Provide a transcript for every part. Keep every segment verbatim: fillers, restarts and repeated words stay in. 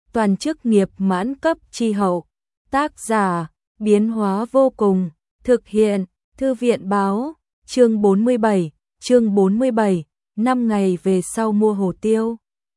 toàn chức nghiệp mãn cấp chi hậu. Tác giả, biến hóa vô cùng, thực hiện, Thư viện báo, chương bốn mươi bảy, chương bốn mươi bảy, năm ngày về sau mua hồ tiêu.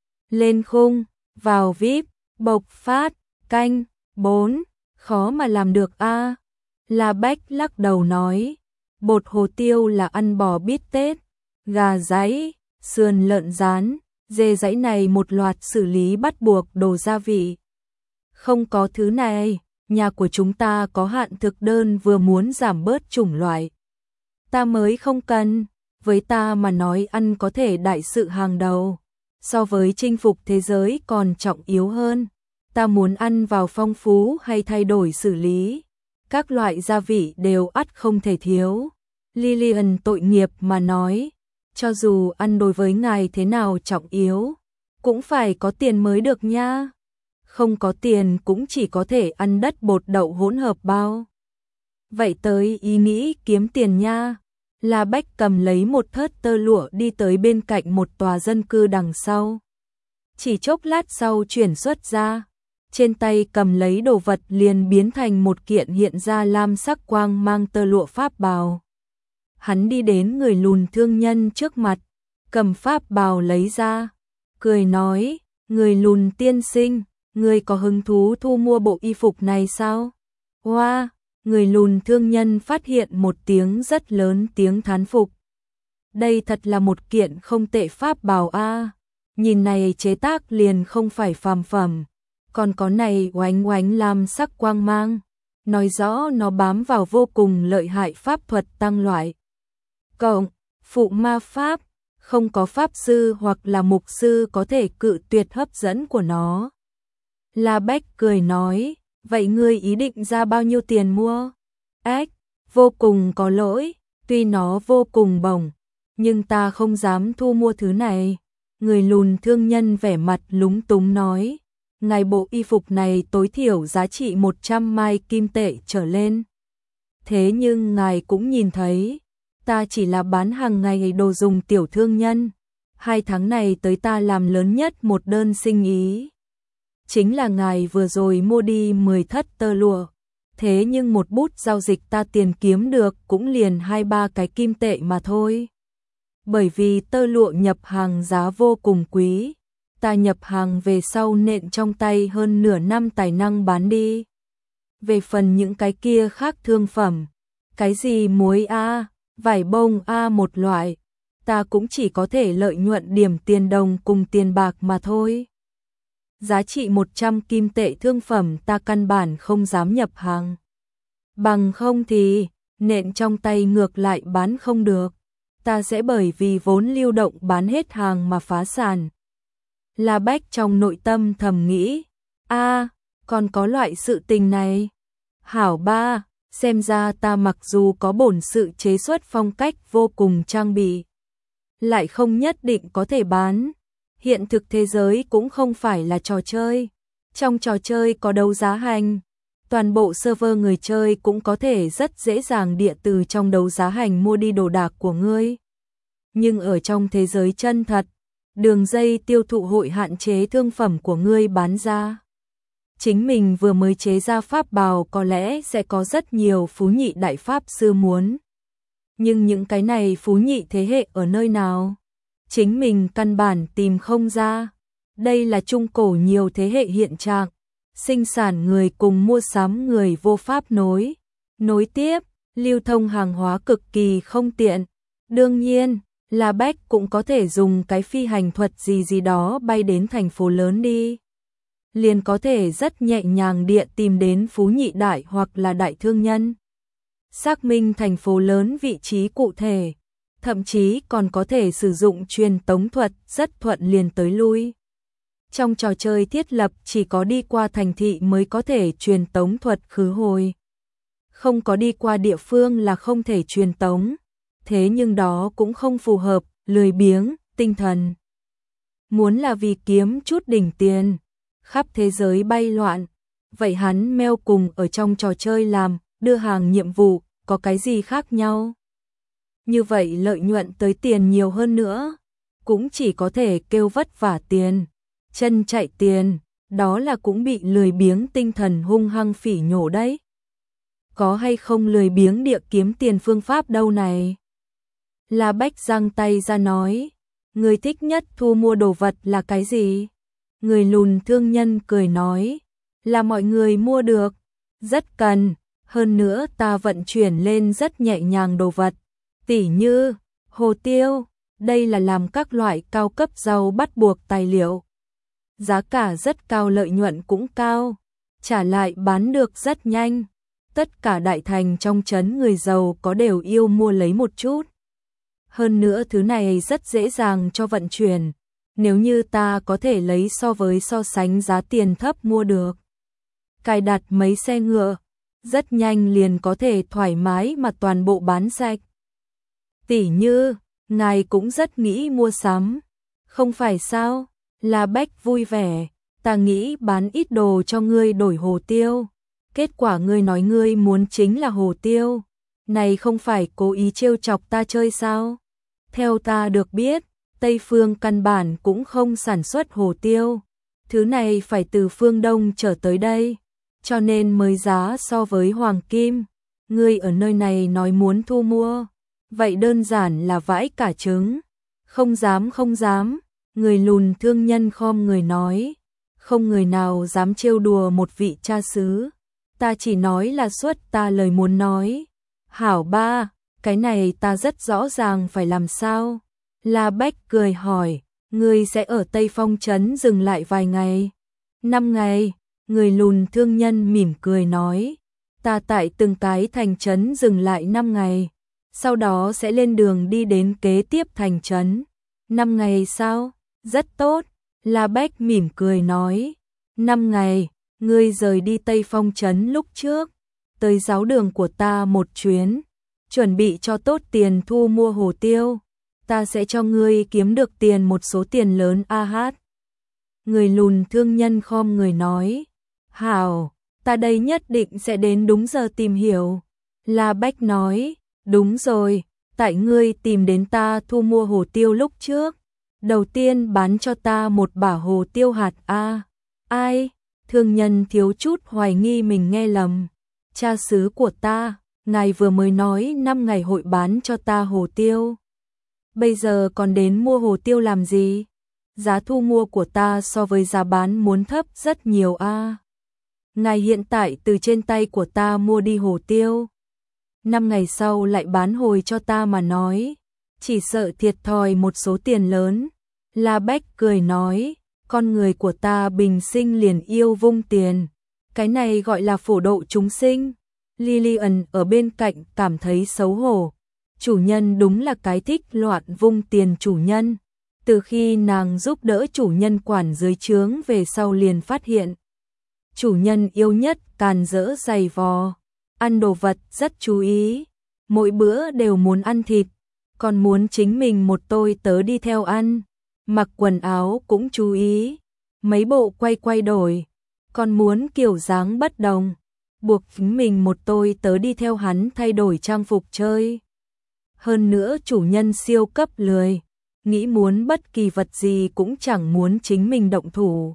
Lên khung, vào vi ai pi, bộc phát, canh, bốn, khó mà làm được a. La Bách lắc đầu nói, bột hồ tiêu là ăn bò bít tết, gà dáy, sườn lợn rán, dê dáy này một loạt xử lý bắt buộc đồ gia vị. Không có thứ này, nhà của chúng ta có hạn thực đơn vừa muốn giảm bớt chủng loại. Ta mới không cần, với ta mà nói ăn có thể đại sự hàng đầu, so với chinh phục thế giới còn trọng yếu hơn. Ta muốn ăn vào phong phú hay thay đổi xử lý, các loại gia vị đều ắt không thể thiếu. Lilian tội nghiệp mà nói, cho dù ăn đối với ngài thế nào trọng yếu, cũng phải có tiền mới được nha. Không có tiền cũng chỉ có thể ăn đất bột đậu hỗn hợp bao. Vậy tới ý nghĩ kiếm tiền nha. La Bách cầm lấy một thớt tơ lụa đi tới bên cạnh một tòa dân cư đằng sau. Chỉ chốc lát sau chuyển xuất ra, trên tay cầm lấy đồ vật liền biến thành một kiện hiện ra lam sắc quang mang tơ lụa pháp bào. Hắn đi đến người lùn thương nhân trước mặt, cầm pháp bào lấy ra, cười nói, người lùn tiên sinh, người có hứng thú thu mua bộ y phục này sao? Hoa, người lùn thương nhân phát hiện một tiếng rất lớn tiếng thán phục. Đây thật là một kiện không tệ pháp bào a, nhìn này chế tác liền không phải phàm phẩm, còn có này oánh oánh lam sắc quang mang, nói rõ nó bám vào vô cùng lợi hại pháp thuật tăng loại. Cộng, phụ ma pháp, không có pháp sư hoặc là mục sư có thể cự tuyệt hấp dẫn của nó. La Bách cười nói, vậy ngươi ý định ra bao nhiêu tiền mua? Ếch, vô cùng có lỗi, tuy nó vô cùng bổng, nhưng ta không dám thu mua thứ này. Người lùn thương nhân vẻ mặt lúng túng nói, ngài bộ y phục này tối thiểu giá trị một trăm mai kim tệ trở lên. Thế nhưng ngài cũng nhìn thấy, ta chỉ là bán hàng ngày đồ dùng tiểu thương nhân. Hai tháng này tới ta làm lớn nhất một đơn sinh ý. Chính là ngài vừa rồi mua đi mười thất tơ lụa. Thế nhưng một bút giao dịch ta tiền kiếm được cũng liền hai ba cái kim tệ mà thôi. Bởi vì tơ lụa nhập hàng giá vô cùng quý, ta nhập hàng về sau nện trong tay hơn nửa năm tài năng bán đi. Về phần những cái kia khác thương phẩm, cái gì muối a, vải bông a một loại, ta cũng chỉ có thể lợi nhuận điểm tiền đồng cùng tiền bạc mà thôi. Giá trị một trăm kim tệ thương phẩm ta căn bản không dám nhập hàng. Bằng không thì, nện trong tay ngược lại bán không được. Ta sẽ bởi vì vốn lưu động bán hết hàng mà phá sản. La Bách trong nội tâm thầm nghĩ, a, còn có loại sự tình này. Hảo ba, xem ra ta mặc dù có bổn sự chế xuất phong cách vô cùng trang bị, lại không nhất định có thể bán. Hiện thực thế giới cũng không phải là trò chơi. Trong trò chơi có đấu giá hành, toàn bộ server người chơi cũng có thể rất dễ dàng địa từ trong đấu giá hành mua đi đồ đạc của ngươi. Nhưng ở trong thế giới chân thật, đường dây tiêu thụ hội hạn chế thương phẩm của ngươi bán ra. Chính mình vừa mới chế ra pháp bào có lẽ sẽ có rất nhiều phú nhị đại pháp sư muốn. Nhưng những cái này phú nhị thế hệ ở nơi nào? Chính mình căn bản tìm không ra. Đây là trung cổ nhiều thế hệ hiện trạng, sinh sản người cùng mua sắm người vô pháp nối. Nối tiếp, lưu thông hàng hóa cực kỳ không tiện. Đương nhiên, La Bách cũng có thể dùng cái phi hành thuật gì gì đó bay đến thành phố lớn đi. Liền có thể rất nhẹ nhàng địa tìm đến phú nhị đại hoặc là đại thương nhân. Xác minh thành phố lớn vị trí cụ thể. Thậm chí còn có thể sử dụng truyền tống thuật rất thuận liền tới lui. Trong trò chơi thiết lập chỉ có đi qua thành thị mới có thể truyền tống thuật khứ hồi. Không có đi qua địa phương là không thể truyền tống. Thế nhưng đó cũng không phù hợp, lười biếng, tinh thần. Muốn là vì kiếm chút đỉnh tiền, khắp thế giới bay loạn. Vậy hắn meo cùng ở trong trò chơi làm, đưa hàng nhiệm vụ, có cái gì khác nhau? Như vậy lợi nhuận tới tiền nhiều hơn nữa, cũng chỉ có thể kêu vất vả tiền, chân chạy tiền, đó là cũng bị lười biếng tinh thần hung hăng phỉ nhổ đấy. Có hay không lười biếng địa kiếm tiền phương pháp đâu này? La Bách giang tay ra nói, người thích nhất thu mua đồ vật là cái gì? Người lùn thương nhân cười nói, là mọi người mua được, rất cần, hơn nữa ta vận chuyển lên rất nhẹ nhàng đồ vật, tỉ như hồ tiêu, đây là làm các loại cao cấp rau bắt buộc tài liệu. Giá cả rất cao, lợi nhuận cũng cao, trả lại bán được rất nhanh. Tất cả đại thành trong trấn người giàu có đều yêu mua lấy một chút. Hơn nữa thứ này rất dễ dàng cho vận chuyển, nếu như ta có thể lấy so với so sánh giá tiền thấp mua được. Cài đặt mấy xe ngựa, rất nhanh liền có thể thoải mái mà toàn bộ bán sạch. Tỷ như, ngài cũng rất nghĩ mua sắm, không phải sao? La Bách vui vẻ, ta nghĩ bán ít đồ cho ngươi đổi hồ tiêu. Kết quả ngươi nói ngươi muốn chính là hồ tiêu. Này không phải cố ý trêu chọc ta chơi sao? Theo ta được biết, Tây Phương căn bản cũng không sản xuất hồ tiêu. Thứ này phải từ phương Đông trở tới đây, cho nên mới giá so với hoàng kim. Ngươi ở nơi này nói muốn thu mua, vậy đơn giản là vãi cả trứng. Không dám không dám, người lùn thương nhân khom người nói. Không người nào dám trêu đùa một vị cha xứ. Ta chỉ nói là suốt ta lời muốn nói. Hảo ba, cái này ta rất rõ ràng phải làm sao? La Bách cười hỏi, ngươi sẽ ở Tây Phong trấn dừng lại vài ngày? Năm ngày, người lùn thương nhân mỉm cười nói. Ta tại từng cái thành trấn dừng lại năm ngày, sau đó sẽ lên đường đi đến kế tiếp thành trấn. Năm ngày sao? Rất tốt. La Bách mỉm cười nói. Năm ngày, ngươi rời đi Tây Phong trấn lúc trước, tới giáo đường của ta một chuyến, chuẩn bị cho tốt tiền thu mua hồ tiêu, ta sẽ cho ngươi kiếm được tiền một số tiền lớn a hát. Người lùn thương nhân khom người nói, hảo, ta đây nhất định sẽ đến đúng giờ tìm hiểu. La Bách nói, đúng rồi, tại ngươi tìm đến ta thu mua hồ tiêu lúc trước, đầu tiên bán cho ta một bả hồ tiêu hạt a. Ai? Thương nhân thiếu chút hoài nghi mình nghe lầm. Cha xứ của ta, ngài vừa mới nói năm ngày hội bán cho ta hồ tiêu. Bây giờ còn đến mua hồ tiêu làm gì? Giá thu mua của ta so với giá bán muốn thấp rất nhiều a. Ngài hiện tại từ trên tay của ta mua đi hồ tiêu, năm ngày sau lại bán hồi cho ta mà nói, chỉ sợ thiệt thòi một số tiền lớn. La Bách cười nói, con người của ta bình sinh liền yêu vung tiền, cái này gọi là phổ độ chúng sinh. Lillian ở bên cạnh cảm thấy xấu hổ, chủ nhân đúng là cái thích loạn vung tiền chủ nhân. Từ khi nàng giúp đỡ chủ nhân quản dưới trướng về sau liền phát hiện, chủ nhân yêu nhất càn rỡ giày vò, ăn đồ vật rất chú ý, mỗi bữa đều muốn ăn thịt, còn muốn chính mình một tôi tớ đi theo ăn, mặc quần áo cũng chú ý, mấy bộ quay quay đổi, còn muốn kiểu dáng bất đồng, buộc chính mình một tôi tớ đi theo hắn thay đổi trang phục chơi. Hơn nữa chủ nhân siêu cấp lười, nghĩ muốn bất kỳ vật gì cũng chẳng muốn chính mình động thủ.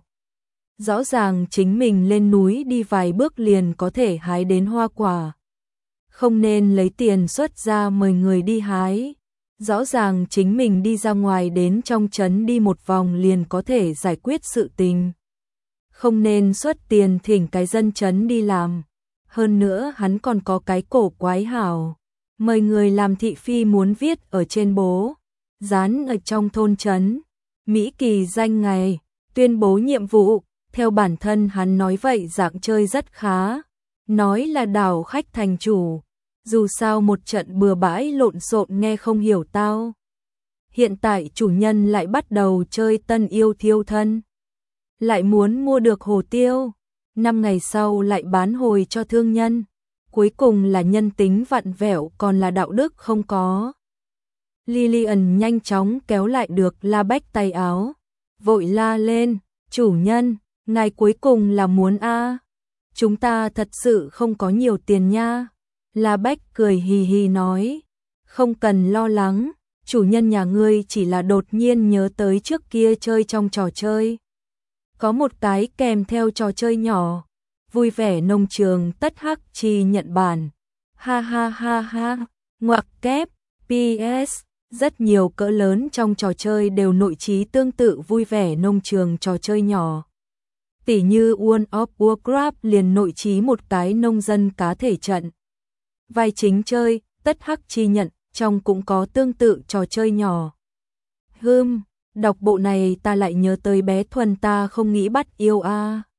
Rõ ràng chính mình lên núi đi vài bước liền có thể hái đến hoa quả, không nên lấy tiền xuất ra mời người đi hái. Rõ ràng chính mình đi ra ngoài đến trong trấn đi một vòng liền có thể giải quyết sự tình, không nên xuất tiền thỉnh cái dân trấn đi làm. Hơn nữa hắn còn có cái cổ quái hảo, mời người làm thị phi muốn viết ở trên bố, dán ở trong thôn trấn, Mỹ kỳ danh ngày, tuyên bố nhiệm vụ. Theo bản thân hắn nói vậy dạng chơi rất khá, nói là đảo khách thành chủ, dù sao một trận bừa bãi lộn xộn nghe không hiểu tao. Hiện tại chủ nhân lại bắt đầu chơi tân yêu thiêu thân, lại muốn mua được hồ tiêu, năm ngày sau lại bán hồi cho thương nhân, cuối cùng là nhân tính vặn vẹo còn là đạo đức không có. Lillian nhanh chóng kéo lại được La Bách tay áo, vội la lên, chủ nhân, ngài cuối cùng là muốn a? Chúng ta thật sự không có nhiều tiền nha. La Bách cười hì hì nói, không cần lo lắng, chủ nhân nhà ngươi chỉ là đột nhiên nhớ tới trước kia chơi trong trò chơi. Có một cái kèm theo trò chơi nhỏ. Vui vẻ nông trường tất hắc chi nhận bản. Ha ha ha ha. Ngoặc kép. pê ét. Rất nhiều cỡ lớn trong trò chơi đều nội trí tương tự vui vẻ nông trường trò chơi nhỏ. Tỉ như World of Warcraft liền nội trí một cái nông dân cá thể trận. Vai chính chơi, tất hắc chi nhận, trong cũng có tương tự trò chơi nhỏ. Hừm, đọc bộ này ta lại nhớ tới bé Thuần ta không nghĩ bắt yêu a. À.